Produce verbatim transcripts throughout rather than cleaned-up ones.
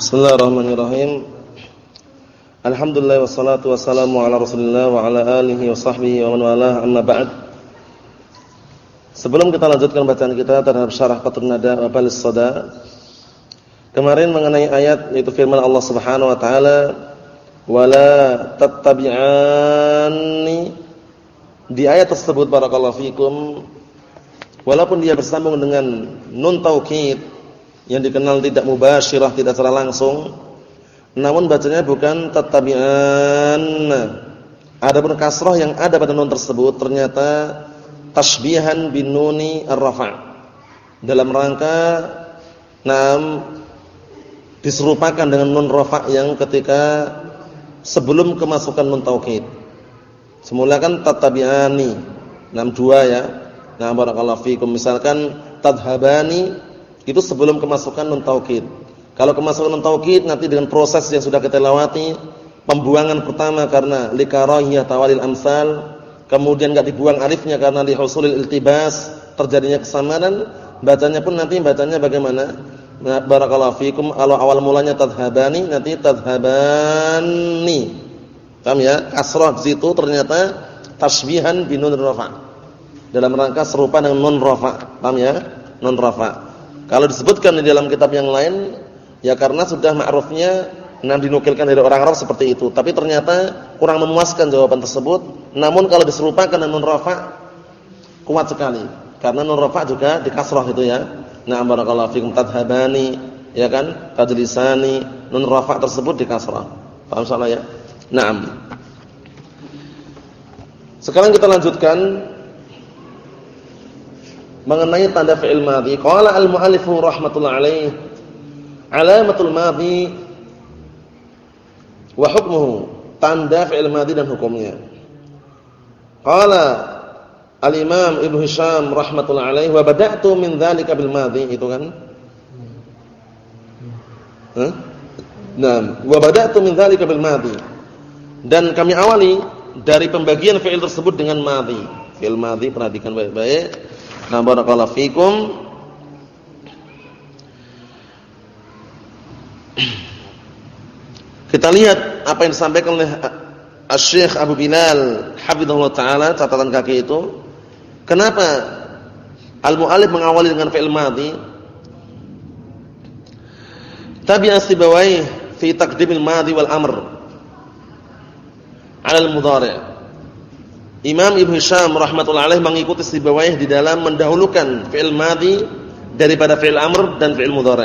Bismillahirrahmanirrahim. Alhamdulillah wassalatu wassalamu ala Rasulillah wa ala alihi wa sahbihi wa man walah, amma ba'd. Sebelum kita lanjutkan bacaan kita terhadap syarah Qatrun Nada wa Balis Sada, kemarin mengenai ayat yaitu firman Allah Subhanahu wa taala, "Wala tattabi'anni." Di ayat tersebut barakallahu fikum, walaupun dia bersambung dengan nun taukid yang dikenal tidak mubasyirah, tidak secara langsung, namun bacanya bukan tattabi'an. Adapun kasrah yang ada pada nun tersebut ternyata tasbihan bin nuni ar-rafa', dalam rangka nam diserupakan dengan nun rafa' yang ketika sebelum kemasukan nun taukid. Semula kan tattabi'ani, nam dua ya. Nah, barakallahu fikum, misalkan tadhhabani itu sebelum kemasukan nun taukid. Kalau kemasukan nun taukid nanti dengan proses yang sudah kita lewati, pembuangan pertama karena likarahiyah tawalil amsal, kemudian enggak dibuang alifnya karena lihusulil iltibas, terjadinya kesamaran, bacanya pun nanti bacanya bagaimana? Nah, barakallahu fikum, kalau awal mulanya tadhhabani nanti tadhhabani. Paham ya? Kasrah di situ ternyata tasbihan bin nun rafa'. Dalam rangka serupa dengan nun rafa'. Paham ya? Nun rafa'. Kalau disebutkan di dalam kitab yang lain, ya karena sudah ma'rufnya nah dinukilkan dari orang Arab seperti itu. Tapi ternyata kurang memuaskan jawaban tersebut. Namun kalau diserupakan dengan nun rafa' kuat sekali. Karena nun rafa' juga di kasrah itu ya. Na'am barakallahu fikum, tadhhabani, ya kan? Tajlisani, nun rafa' tersebut di kasrah. Paham salah ya? Naam. Sekarang kita lanjutkan mengenai tanda fi'il madhi. Qala al-mu'allifu rahmatullahi alaih, alamatul madhi wa hukmuhu, tanda fi'il madhi dan hukumnya. Qala al-imam Ibnu Hisham rahmatullahi alaih, wa bada'tu min dzalika bil madhi, itu kan? Hah? Naam, wa bada'tu min dzalika bil madhi. Dan kami awali dari pembagian fi'il tersebut dengan madhi. Fi'il madhi perhatikan baik-baik. Nah, barakallahu fikum. Kita lihat apa yang disampaikan oleh Asy-Syaikh Abu Bilal hafizahullah taala, catatan kaki itu. Kenapa al-mu'allif mengawali dengan fi'il madhi? Tabi'a Sibawayh fi taqdimil madhi wal amr 'ala al-mudhari'. Imam Ibnu Hisham rahmatullahi alaih mengikuti Sibawayh di dalam mendahulukan fi'il madhi daripada fi'il amr dan fi'il mudhari'.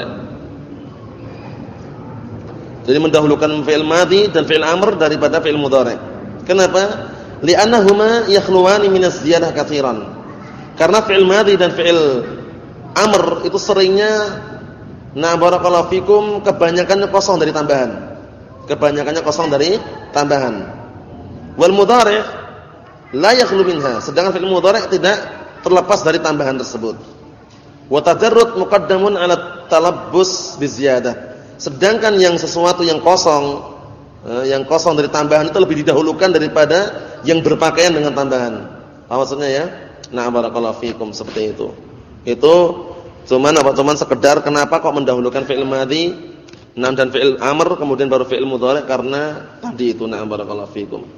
Jadi mendahulukan fi'il madhi dan fi'il amr daripada fi'il mudhari'. Kenapa? Li'annahuma yakhluwani minas ziyadah katsiran. Karena fi'il madhi dan fi'il amr itu seringnya, na barakallahu fikum, kebanyakannya kosong dari tambahan. Kebanyakannya kosong dari tambahan. Wal mudhari' la yakhlu minha, sedangkan fi'il mudhari' tidak terlepas dari tambahan tersebut. Wa tajarrud muqaddamun 'ala talabbus biziyadah. Sedangkan yang sesuatu yang kosong, eh, yang kosong dari tambahan itu lebih didahulukan daripada yang berpakaian dengan tambahan. Apa maksudnya ya? Nah, barakallahu fikum, seperti itu. Itu cuman apa? Cuman sekedar kenapa kok mendahulukan fi'il madhi nam dan fi'il amr kemudian baru fi'il mudhari', karena tadi itu. Nah, barakallahu fikum.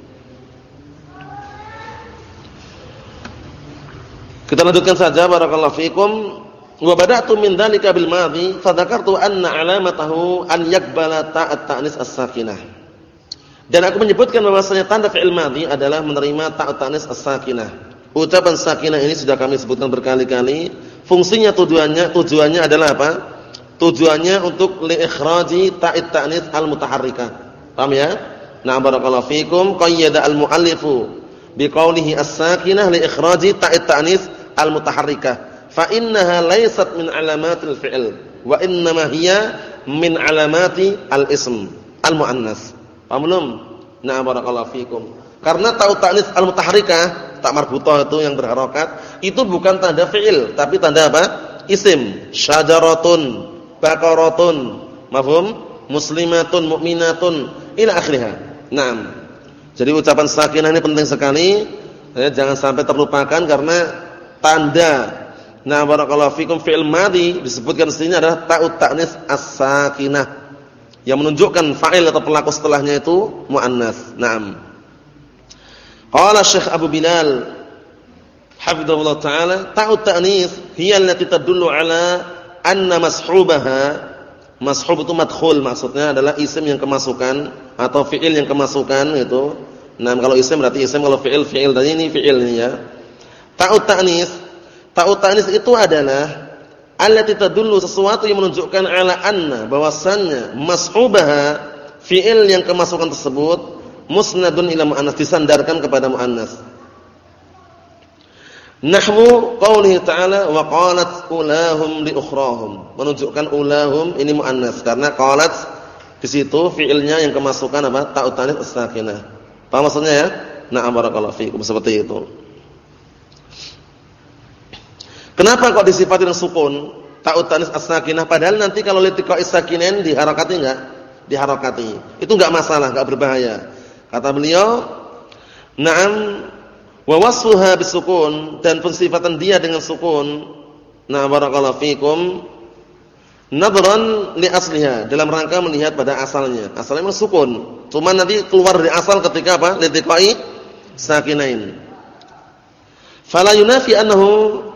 Kita lanjutkan saja, barakallahu fikum. Wa bada'tu min dzalika bil madhi fa dzakartu anna 'alamatahu an yaqbala ta'at ta'nis as-sakinah. Dan aku menyebutkan bahwasanya tanda fi'il madhi adalah menerima ta'at ta'nis as-sakinah. Ucapan sakinah ini sudah kami sebutkan berkali-kali. Fungsinya, tujuannya tujuannya adalah apa? Tujuannya untuk li ikhraji ta'it ta'nis al-mutaharrikah. Paham ya? Nah, barakallahu fikum, qayyada al-mu'allifu biqaulihi as-sakinah li ikhraji ta'it ta'nis al-mutaharrikah, fa innaha laysat min alamatil fi'il wa innama hiya min alamati al-ism al-muannas. Paham belum? Nah, barakallahu fikum. Karena ta'ut ta'nis al-mutaharrikah, tak marbutah itu yang berharokat, itu bukan tanda fi'il, tapi tanda apa? Isim. Syajaratun, baqaratun, mafhum? Muslimatun, mu'minatun, ila akhirih. Naam. Jadi ucapan sakinah ini penting sekali, ya, jangan sampai terlupakan karena tanda. Nah, barakallahu fikum, fi'il madhi disebutkan di sini adalah ta'ut ta'nis as-sakinah. yang menunjukkan fa'il atau pelaku setelahnya itu muannats. Naam. Qala Syekh Abu Bilal hafizahullah taala, ta'ut ta'nits hiya allati tadullu ala anna mashubaha. Mashub itu madkhul, maksudnya adalah isim yang kemasukan atau fi'il yang kemasukan itu. Nah, kalau isim berarti isim, kalau fi'il fi'il, tadi ini fi'il ini ya. Ta'ut ta'nits, ta'ut ta'nits itu adalah allati tadullu, sesuatu yang menunjukkan ala anna, bahwasannya mashubaha, fi'il yang kemasukan tersebut musnadun ila muannats, disandarkan kepada muannats. Nahwu qaulihi ta'ala wa qalat ulahum li ukhrahum, menunjukkan ulahum ini muannats karena qalat di situ fiilnya yang kemasukan apa? Ta'ut ta'nits as-sakinah. Paham maksudnya ya? Na'am barakallahu fiikum, seperti itu. Kenapa kok disifati dengan sukun ta'ut ta'nits as-sakinah, padahal nanti kalau litiqa as-sakinain diharakati enggak? Diharakati. Itu enggak masalah, enggak berbahaya. Kata beliau, na'am wa wasfuha bisukun, dan pensifatan dia dengan sukun, na barakallahu fikum, nadran li asliha, dalam rangka melihat pada asalnya. Asalnya memang sukun, cuma nanti keluar dari asal ketika apa? Litiqai sakinain. Fala yunafi annahu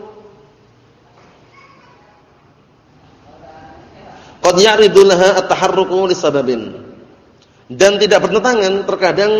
qad ya'ridu laha at-taharruku li sababin, dan tidak bertentangan, terkadang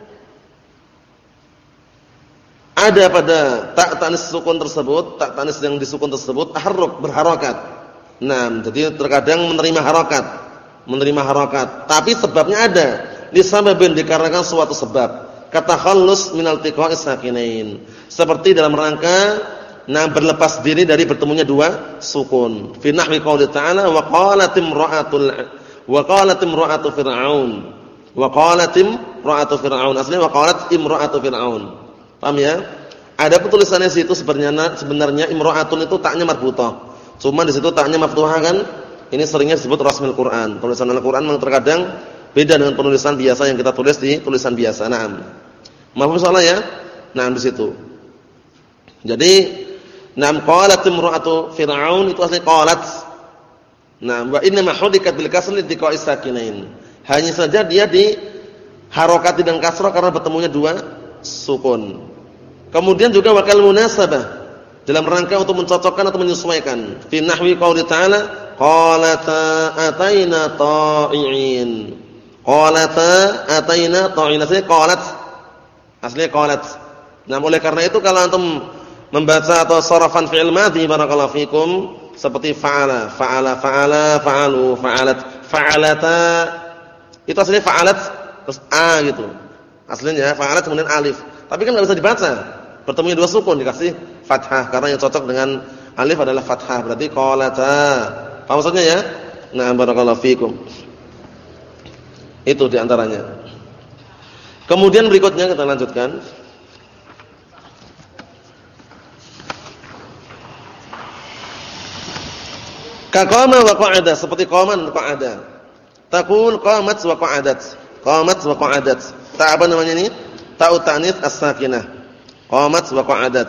ada pada tak tanis sukun tersebut, tak tanis yang disukun tersebut taharruk, berharakat. Nah, jadi terkadang menerima harakat, menerima harakat, tapi sebabnya ada, disababin, dikarenakan suatu sebab. Katakhallus minal tiqa'is sakinain, seperti dalam rangka nah berlepas diri dari bertemunya dua sukun. Fi nahwi qouli ta'ala wa qalat imra'atul wa qalat imra'atu fir'aun. Wa qalat imra'atu fir'aun, aslinya wa qalat imra'atu fir'aun. Paham ya? Ada tulisannya situ sebenarnya sebenarnya imra'atun itu taknya marbutah. Cuma di situ taknya maftuhah kan? Ini seringnya disebut rasmul Quran. Tulisan Al-Qur'an memang terkadang beda dengan penulisan biasa yang kita tulis di tulisan biasa. Naam. Mahfum salah ya? Naam di situ. Jadi, naam qalat imra'atu fir'aun itu asli qalat. Naam, wa inna ma hudikat bil kasri liqa'is sakinain. Hanya saja dia di harokati dan kasrah karena bertemunya dua sukun. Kemudian juga wakal munasabah, dalam rangka untuk mencocokkan atau menyesuaikan. Fi nahwi qouli ta'ala qalata ataina ta'iin. Qalata ataina ta'iin, aslinya qalat. Aslinya qalat. Nah, oleh karena itu kalau antum membaca atau sarafan fi'il madhi barakallahu fikum seperti fa'ala, fa'ala, fa'ala, fa'alu, fa'alat, fa'alata, itu aslinya fa'alat terus a gitu. Aslinya fa'alat kemudian alif. Tapi kan enggak bisa dibaca. Bertemunya dua sukun dikasih fathah karena yang cocok dengan alif adalah fathah. Berarti qalata. Paham maksudnya ya? Nah, barakallahu fikum. Itu di antaranya. Kemudian berikutnya kita lanjutkan. Ka qama wa qa'ada, seperti qaman wa qa'ada. Taqul qamat wa qa'adat. Qamat wa qa'adat. Ta apa namanya ini? Ta'ut ta'nits as-sakinah. Qamat wa qa'adat.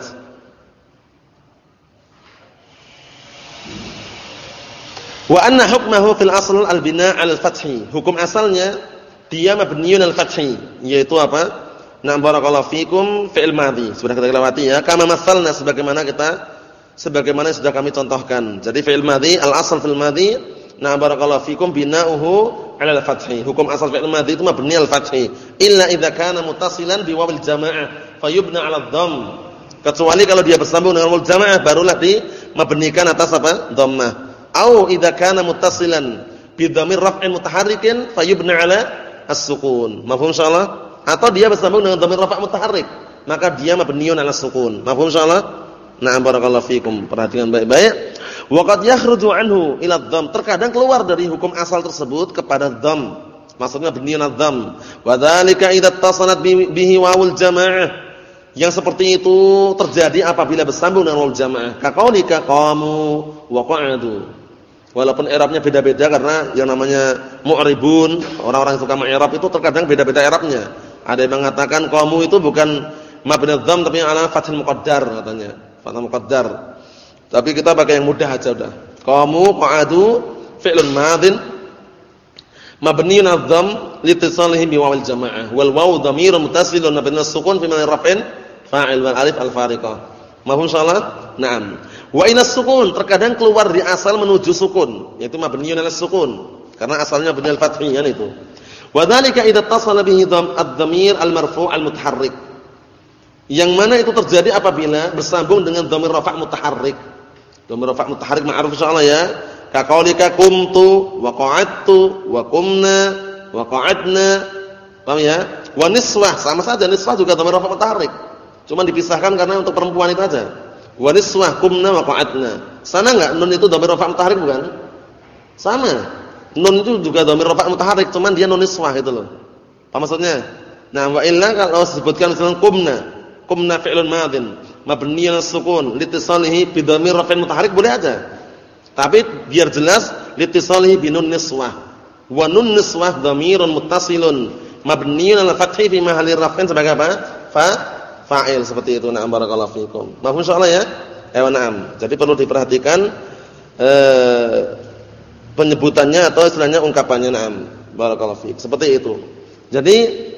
Wa anna hukmahu fil asl al-bina' al-fathi. Hukum asalnya dia mabniun al-fathi, yaitu apa? Na barakallahu fikum fi'il madhi. Sudah kita lewati ya. Kama masalna, sebagaimana kita sebagaimana sudah kami contohkan. Jadi fi'il madhi, al-asl fil madhi, na barakallahu fikum bina'uhu 'ala al-fathi. Hukum asal fi'il madhi itu mabni al-fathi. Illa idza kana muttasilan bi wawil jamaah fayubna 'ala ad-dhamm. Kecuali kalau dia bersambung dengan wawul jamaah barulah di mabnikan atas apa? Dhammah. Au idza kana muttasilan bi dhamir raf'in mutaharrikin fayubna 'ala as-sukun. Mafhum insyaallah? Atau dia bersambung dengan dhamir rafa' mutaharrik, maka dia mabniun 'ala as-sukun. Mafhum insyaallah? Na'am barakallahu fikum. Perhatikan baik-baik. Wa qad yakhruju anhu ila dhamm. Terkadang keluar dari hukum asal tersebut kepada dhamm. Maksudnya bniun adh-dhamm. Wa dzalika idza ittasalat bihi wawul jamaah. Yang seperti itu terjadi apabila bersambung dengan wawul jamaah. Ka qaulika qamu wa qa'adu. Walaupun i'rabnya beda-beda karena yang namanya mu'ribun, orang-orang yang suka meng'irab itu terkadang beda-beda i'rabnya. Ada yang mengatakan qamu itu bukan mabni adh-dhamm tapi ala fathil muqaddar katanya. Fathul muqaddar. Tapi kita pakai yang mudah aja udah. Qamu qa'adu fi'lun madhin mabniun 'ala dhamm litisalihi bi wawil jamaah wal wawu dhamirun muttasilun mabniun as-sukun fi mahall raf'in fa'il wal alif al-fariqah. Mafhum insyaallah? Naam. Wa inas sukun terkadang keluar di asal menuju sukun, yaitu mabniun 'ala sukun karena asalnya mabni al-fathi kan itu. Wa dzalika idza ittasala bihi dhamm ad-dhamir al-marfu' al-mutaharrik. Yang mana itu terjadi apabila bersambung dengan dhamir rafa' mutaharrik. Dhamir rafa' mutaharrik ma'ruf insyaallah ya. Ka qaulika qumtu wa qa'adtu wa qumna wa qa'adna. Paham ya? Wa niswah sama saja, niswah juga dhamir rafa' mutaharrik. Cuma dipisahkan karena untuk perempuan itu aja. Wa niswah qumna wa qa'adna. Sana enggak nun itu dhamir rafa' mutaharrik bukan? Sama. Nun itu juga dhamir rafa' mutaharrik, cuman dia nun niswah itu loh. Apa maksudnya? Nah, wa illa kalau disebutkan misalnya qumna, qumna fi'lun madhin mabniun 'ala sukun litisalihi bi dhamir raf'in mutaharrik boleh aja. Tapi biar jelas litisalihi bi nun niswah. Wa nun niswah dhamirun muttasilun mabniun 'ala fathi fi mahalli raf'in sebagai apa? Fa fa'il seperti itu. Na'am barakallahu fikum. Mahfum insyaallah ya? Eh na'am. Jadi perlu diperhatikan eh penyebutannya atau istilahnya ungkapannya. Na'am barakallahu fikum. Seperti itu. Jadi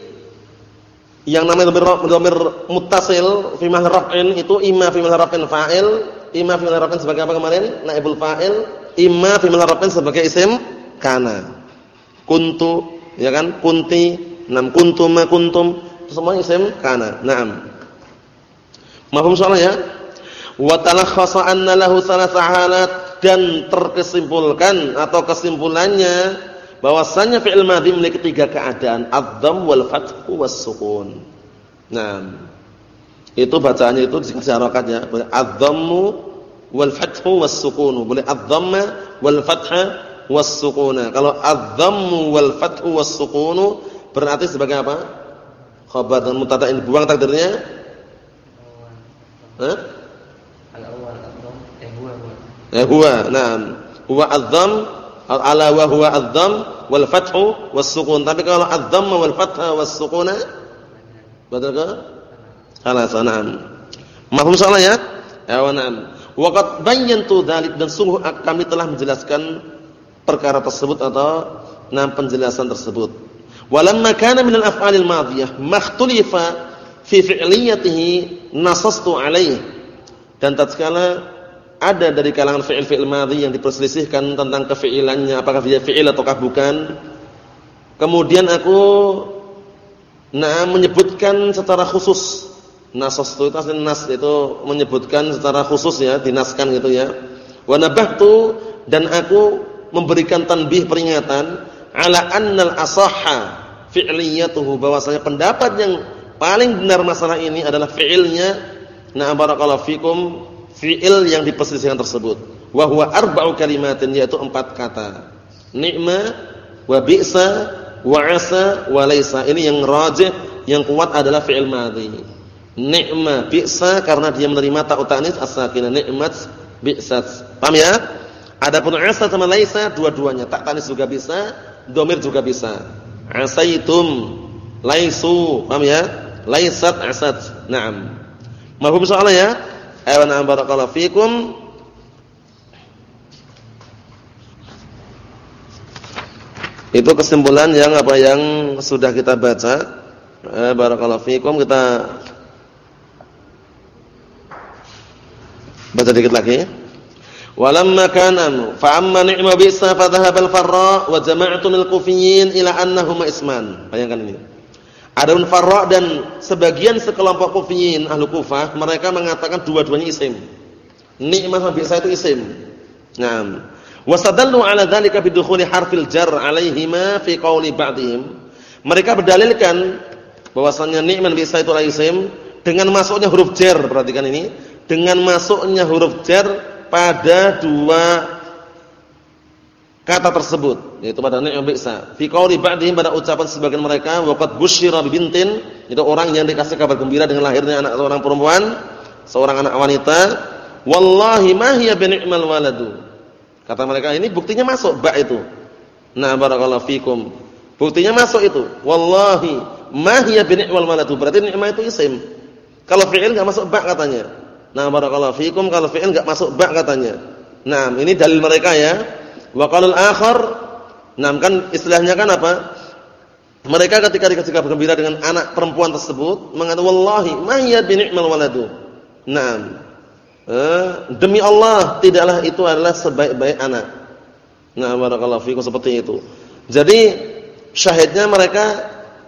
yang namanya dhamir muttasil fi mahall raf'in itu imma fi mahall raf'in fa'il, imma fi mahall raf'in sebagai apa kemarin? Naibul fa'il, imma fi mahall raf'in sebagai isim kana. Kuntu, ya kan? Kunti, nam kuntum ma kuntum, itu semua isim kana. Naam. Mafhum insyaallah ya? Wa talakhasa anna lahu thalatha halat dan terkesimpulkan atau kesimpulannya bahwasanya fi'il madhi memiliki tiga keadaan, adz-dhamm wal fathu was sukun. Nah, itu bacaannya itu dikasih harakat ya, boleh adz-dhammu wal fathu was sukun, boleh adz-dhamma wal fatha was sukuna. Kalau adz-dhammu wal fathu was sukun berarti sebagai apa? Khabar dan mubtada ini buang takdirnya. Hah? Al-awwal adz-dhamm eh huwa huwa. Eh huwa, nah, huwa adz-dhamm ala wa huwa adz-dhamm wal fathu was sukun. Tapi kalau adz-dhamma wal fatha was sukuna betul ke? Salah sanam. Mafhum salah ya? Ya na'am. Wa qad bayyantu dzalik dan sungguh kami telah menjelaskan perkara tersebut atau nah penjelasan tersebut. Walamma kana min al-af'alil madhiyah makhtulifa fi fi'liyatihi nasastu alaihi. Dan tatkala ada dari kalangan fi'il-fi'il madhi yang diperselisihkan tentang kefi'ilannya, apakah dia fi'il ataukah bukan. Kemudian aku nah menyebutkan secara khusus. Nasastu itu asli nas itu menyebutkan secara khusus ya, dinaskan gitu ya. Wa nabahtu dan aku memberikan tanbih peringatan ala annal asahha fi'liyatuhu bahwasanya pendapat yang paling benar masalah ini adalah fi'ilnya. Nah barakallahu fikum, fi'il yang diperselisihkan tersebut. Wa huwa arba'u kalimatin yaitu empat kata. Ni'ma wa bi'sa wa 'asa wa laisa. Ini yang rajih, yang kuat adalah fi'il madhi. Ni'ma bi'sa karena dia menerima ta'u ta'nis as-sakinah, ni'mat bi'sat. Paham ya? Adapun 'asa sama laisa dua-duanya, ta' ta'nis juga bisa, dhamir juga bisa. 'Asaitum, laisu, paham ya? Laisat 'asat. Naam. Mafhum soalnya ya? Ayo na'am barakallahu fikum. Itu kesimpulan yang apa yang sudah kita baca. Eh, barakallahu fikum, kita baca dikit lagi. Walamma kana fa amma ni'ma bi'sa fa dhahaba al-farra wa jama'tu min al-kufiyyin ila annahuma isman. Bayangkan ini. Adapun farra dan sebagian sekelompok kufiyyin ahlu Kufah mereka mengatakan dua-duanya isim. Ni'ma sama bi'sa itu isim. Naam. Wastadallu 'ala dzalika bidukhuli harfil jar 'alaihima fi qauli ba'dihim. Mereka berdalilkan bahwasanya ni'ma dan bi'sa itu adalah isim dengan masuknya huruf jar, perhatikan ini, dengan masuknya huruf jar pada dua kata tersebut, yaitu pada ni'ma bi'sa. Fi qauli ba'dihim, pada ucapan sebagian mereka, waqad busyira bi bintin, itu orang yang dikasih kabar gembira dengan lahirnya anak seorang perempuan, seorang anak wanita. Wallahi ma hiya bi ni'mal waladu. Kata mereka ini buktinya masuk ba itu. Nah, barakallahu fikum. Buktinya masuk itu. Wallahi ma hiya bi ni'mal waladu. Berarti ni'ma itu isim. Kalau fi'il enggak masuk ba katanya. Nah, barakallahu fikum, kalau fi'il enggak masuk ba katanya. Nah, ini dalil mereka ya. Wa qalul akhar Nah, kan istilahnya kan apa? Mereka ketika dikasih kabar gembira dengan anak perempuan tersebut, mengatakan wallahi ma hiya bi ni'mal waladu. Naam. Eh, demi Allah tidaklah itu adalah sebaik-baik anak. Nah, barakallahu fikum seperti itu. Jadi syahidnya mereka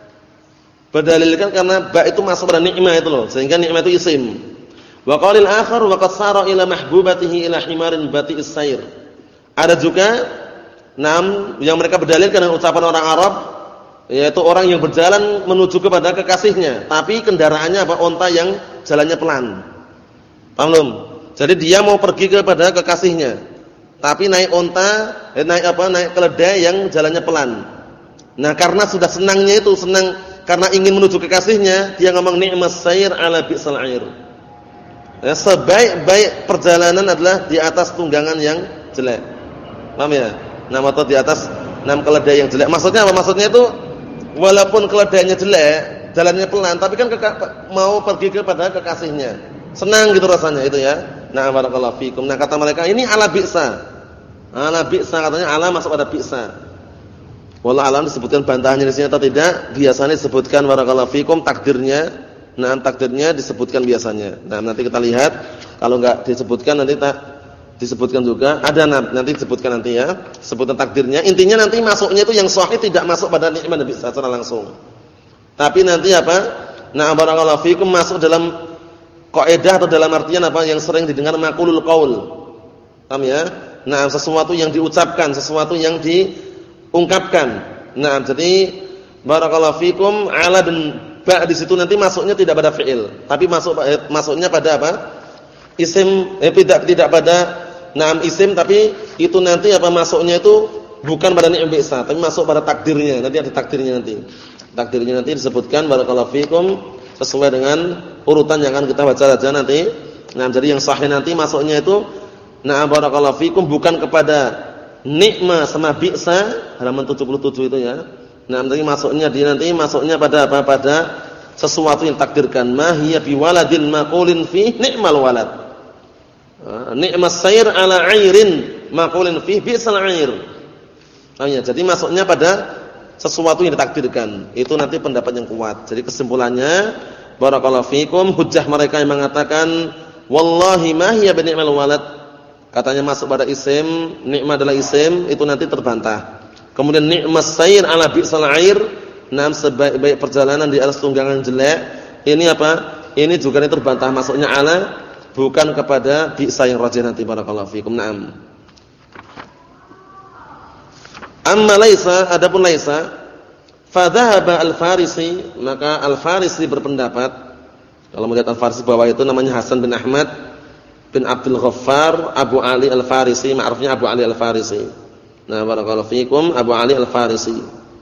berdalilkan karena ba itu masuk pada nikmah itu loh, sehingga nikmah itu isim. Wa qalil akhar wa qad sara ila mahbubatihi ila himarin bati'is sayr. Ada juga enam yang mereka berdalilkan dengan ucapan orang Arab, yaitu orang yang berjalan menuju kepada kekasihnya, tapi kendaraannya apa? Unta yang jalannya pelan. Paham belum? Jadi dia mau pergi kepada kekasihnya, tapi naik unta, eh, naik apa? Naik keledai yang jalannya pelan. Nah, karena sudah senangnya itu, senang karena ingin menuju kekasihnya, dia ngomong ni'mas sayr ala bi'sal 'air. Ya, sebaik-baik perjalanan adalah di atas tunggangan yang jelek. Paham ya? Nah, atau di atas enam keledai yang jelek. Maksudnya apa? Maksudnya itu walaupun keledainya jelek, jalannya pelan, tapi kan mau pergi kepada kekasihnya. Senang gitu rasanya itu ya. Nah, barakallahu fikum. Nah, kata mereka ini ala bi'sa. Ala bi'sa katanya ala masuk pada bi'sa. Wallahu a'lam disebutkan bantahannya di sini atau tidak? Biasanya disebutkan barakallahu fikum takdirnya. Nah, takdirnya disebutkan biasanya. Nah, nanti kita lihat kalau enggak disebutkan nanti tak disebutkan juga. Ada nanti disebutkan nanti ya. Sebutan takdirnya. Intinya nanti masuknya itu yang sahih tidak masuk pada nikmat bi'sa secara langsung. Tapi nanti apa? Nah, barakallahu fikum masuk dalam kaidah atau dalam artian apa yang sering didengar maqulul qaul. Paham ya? Nah, sesuatu yang diucapkan, sesuatu yang diungkapkan. Nah, jadi barakallahu fikum ala dan ba di situ nanti masuknya tidak pada fi'il, tapi masuk eh, masuknya pada apa? Isim eh tidak tidak pada na'am isim, tapi itu nanti apa masuknya itu bukan pada ni'am bi'sa, tapi masuk pada takdirnya. Nanti ada takdirnya nanti. Takdirnya nanti disebutkan barakallahu fikum sesuai dengan urutan yang akan kita baca saja nanti. Nah, jadi yang sahih nanti masuknya itu na barakallahu fikum bukan kepada nikma sama bi'sa halaman tujuh puluh tujuh itu ya. Nah, nanti masuknya di nanti masuknya pada apa? Pada sesuatu yang takdirkan. Ma hiya biwaladin maqulin fi ni'mal walad. Ni'mas sayr ala 'airin maqulin fi bi'sal 'air. Oh ya, jadi masuknya pada sesuatu yang ditakdirkan. Itu nanti pendapat yang kuat. Jadi kesimpulannya barakallahu fikum hujjah mereka yang mengatakan wallahi ma hiya bi ni'mal walad, katanya masuk pada isim, nikmah adalah isim, itu nanti terbantah. Kemudian ni'mas sayr ala bi'sal 'air, nam sebaik-baik perjalanan di atas tunggangan jelek, ini apa? Ini juga ini terbantah, masuknya ala bukan kepada bi'sa yang rajih nanti barakallahu fikum. Naam. Amma laisa, adapun laisa, fa dhahaba al-Farisi, maka al-Farisi berpendapat, kalau melihat al-Farisi bawah itu namanya Hasan bin Ahmad bin Abdul Ghaffar Abu Ali al-Farisi, ma'rufnya Abu Ali al-Farisi. Nah, barakallahu fikum, Abu Ali al-Farisi.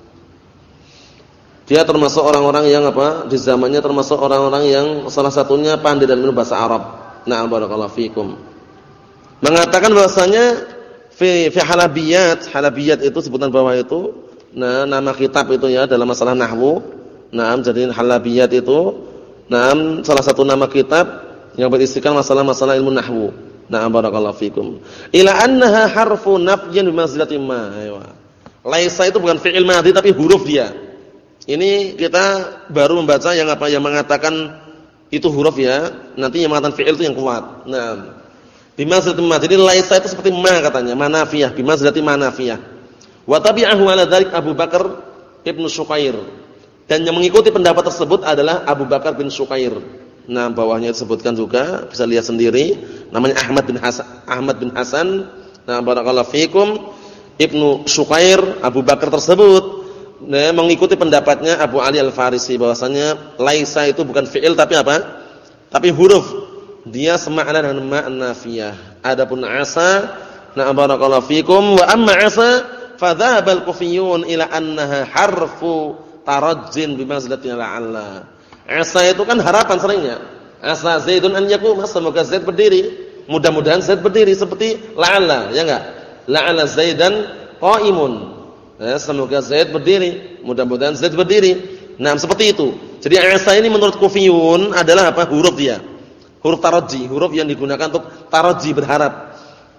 Dia termasuk orang-orang yang apa? Di zamannya termasuk orang-orang yang salah satunya pandai dalam bahasa Arab. Nah, barakallahu fikum. Mengatakan bahwasanya fi fi halabiyat, halabiyat itu sebutan bawah itu, nah nama kitab itu ya dalam masalah nahwu. Nah, jadi halabiyat itu nah salah satu nama kitab yang berisikan masalah-masalah ilmu nahwu. Nah, barakallahu fikum. Ila annaha harfu nafyin bi manzilati ma. Laisa itu bukan fi'il madhi tapi huruf dia. Ini kita baru membaca yang apa yang mengatakan itu huruf ya. Nanti yang mengatakan fi'il itu yang kuat. Nah, bimanzilati ma. Jadi laisa itu seperti ma katanya, manafiyah, bimanzilati manafiyah. Wa tabi'ahu ala dzalik Abu Bakar Ibnu Syukair. Dan yang mengikuti pendapat tersebut adalah Abu Bakar bin Syukair. Nah, bawahnya disebutkan juga, bisa lihat sendiri, namanya Ahmad bin Hasan, Ahmad bin Hasan. Nah, barakallahu fikum, Ibnu Syukair, Abu Bakar tersebut nah, mengikuti pendapatnya Abu Ali Al-Farisi bahwasanya laisa itu bukan fi'il tapi apa? Tapi huruf. Dia semakna dengan makna nafiyah. Adapun asa, na barakallahu fikum, wa amma asa fa dzahaba al-kufiyun ila annaha harfu tarajjin bi manzilati la'alla. Asa itu kan harapan seringnya. Asa Zaidun an yaquma, semoga Zaid berdiri. Mudah-mudahan Zaid berdiri seperti la'alla, ya enggak? La'alla Zaidan qa'imun. Ya, semoga Zaid berdiri. Mudah-mudahan Zaid berdiri. Nah, seperti itu. Jadi asa ini menurut kufiyun adalah apa? Huruf dia. Huruf taraji, huruf yang digunakan untuk taraji berharap.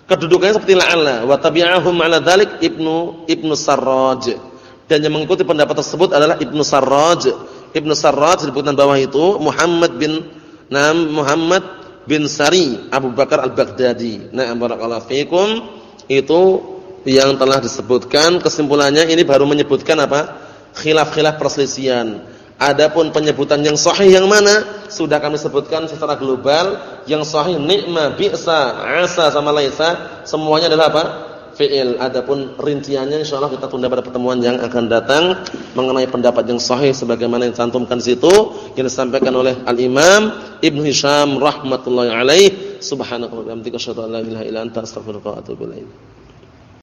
Kedudukannya seperti la'alla. Wa tabi'ahum 'ala dzalik Ibnu Ibnu Sarraj. Dan yang mengikuti pendapat tersebut adalah Ibnu Sarraj. Ibnu Sarraj disebutkan bawah itu Muhammad bin Nam Muhammad bin Sari Abu Bakar Al-Baghdadi. Nah, barakallahu fikum, itu yang telah disebutkan. Kesimpulannya ini baru menyebutkan apa? Khilaf-khilaf perselisihan. Adapun penyebutan yang sahih yang mana? Sudah kami sebutkan secara global. Yang sahih ni'ma, bi'sa, asa sama laisa, semuanya adalah apa? Fi'il. Adapun rinciannya insyaallah kita tunda pada pertemuan yang akan datang mengenai pendapat yang sahih sebagaimana yang cantumkan di situ yang disampaikan oleh Al-Imam Ibnu Hisham rahmatullahi alaih. Subhanakallahumma wa bihamdika asyhadu an la ilaha illa anta astaghfiruka wa atubu ilaik.